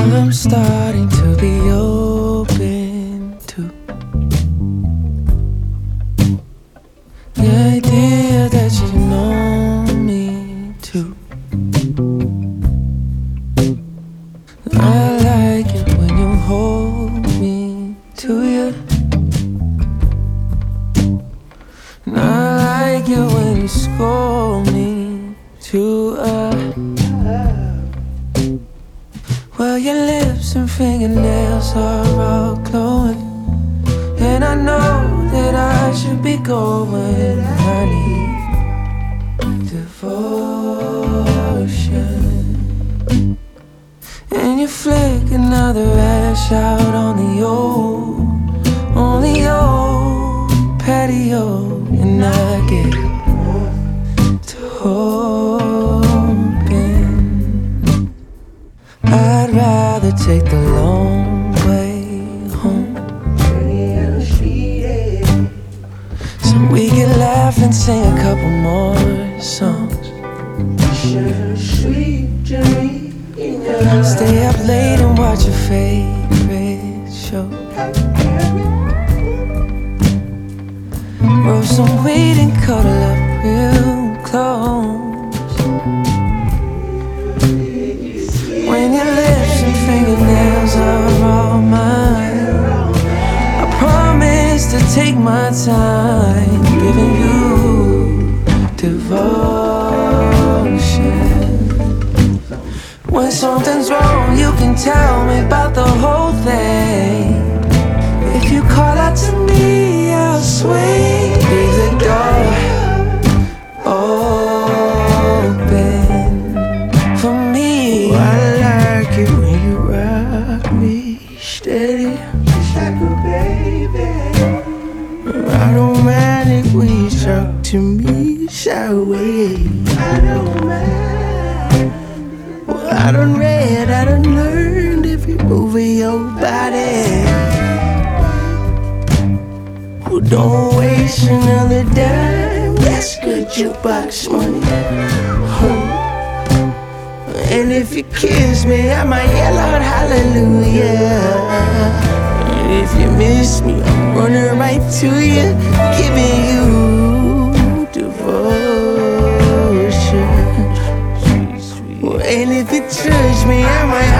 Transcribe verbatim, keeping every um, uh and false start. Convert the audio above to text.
I'm starting to be open to the idea that you know me too. I like it when you hold me to you, and I like it when you scold me to uh well, your lips and fingernails are all glowing, and I know that I should be going. I need devotion. And you flick another ash out on the old, on the old patio, and I get to hoping I'd rather take the long way home, so we can laugh and sing a couple more songs. Stay up late and watch your favorite show. Roll some weed and cuddle up real close. When your lips and fingernails are all mine, I promise to take my time giving you devotion. When something's wrong, you can tell me about the whole thing. If you call out to me, I'll swing. Leave the door open for me. Oh, I like it when you rock me steady, just like a baby. I don't mind it when you talk to me sideways. I don't mind. Well, I done read, I done learned every move of your body. Well, don't waste another dime, that's good jukebox money. Oh. And if you kiss me, I might yell out hallelujah. And if you miss me, I'm running right to you, giving you devotion. Well, and if you judge me, I might